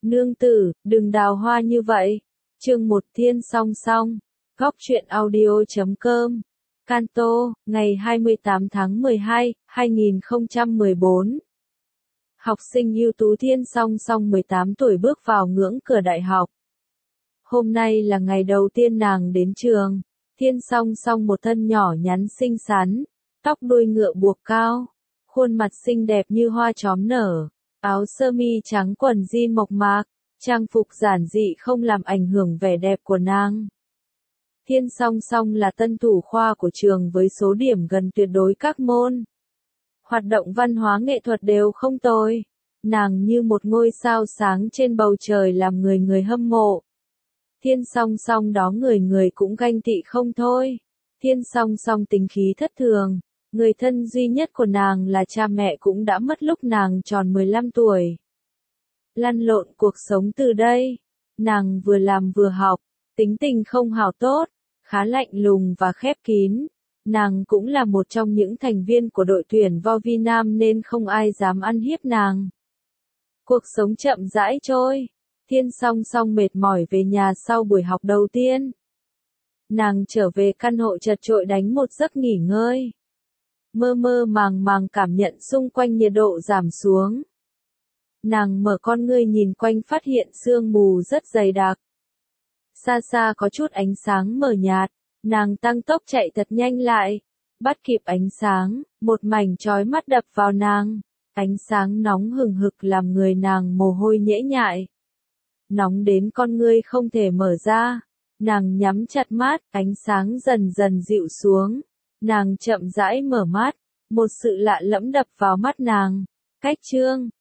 Nương tử, đừng đào hoa như vậy. Chương 1 Thiên song song. Góc truyện audio.com. Canto, ngày 28 tháng 12, 2014. Học sinh ưu tú Thiên song song 18 tuổi bước vào ngưỡng cửa đại học. Hôm nay là ngày đầu tiên nàng đến trường. Thiên song song một thân nhỏ nhắn xinh xắn, tóc đuôi ngựa buộc cao, khuôn mặt xinh đẹp như hoa chóm nở, áo sơ mi trắng quần jean mộc mạc, trang phục giản dị không làm ảnh hưởng vẻ đẹp của nàng. Thiên song song là tân thủ khoa của trường với số điểm gần tuyệt đối các môn. Hoạt động văn hóa nghệ thuật đều không tồi. Nàng như một ngôi sao sáng trên bầu trời làm người người hâm mộ. Thiên song song đó người người cũng ganh tị không thôi. Thiên song song tính khí thất thường. Người thân duy nhất của nàng là cha mẹ cũng đã mất lúc nàng tròn 15 tuổi. Lăn lộn cuộc sống từ đây. Nàng vừa làm vừa học, tính tình không hảo tốt, khá lạnh lùng và khép kín. Nàng cũng là một trong những thành viên của đội tuyển vo vi nam nên không ai dám ăn hiếp nàng. Cuộc sống chậm rãi trôi. Thiên song song mệt mỏi về nhà sau buổi học đầu tiên. Nàng trở về căn hộ chật chội đánh một giấc nghỉ ngơi. Mơ mơ màng màng cảm nhận xung quanh nhiệt độ giảm xuống. Nàng mở con ngươi nhìn quanh phát hiện sương mù rất dày đặc. Xa xa có chút ánh sáng mờ nhạt, nàng tăng tốc chạy thật nhanh lại. Bắt kịp ánh sáng, một mảnh chói mắt đập vào nàng. Ánh sáng nóng hừng hực làm người nàng mồ hôi nhễ nhại. Nóng đến con ngươi không thể mở ra. Nàng nhắm chặt mắt, ánh sáng dần dần dịu xuống. Nàng chậm rãi mở mắt, một sự lạ lẫm đập vào mắt nàng. Cách chương,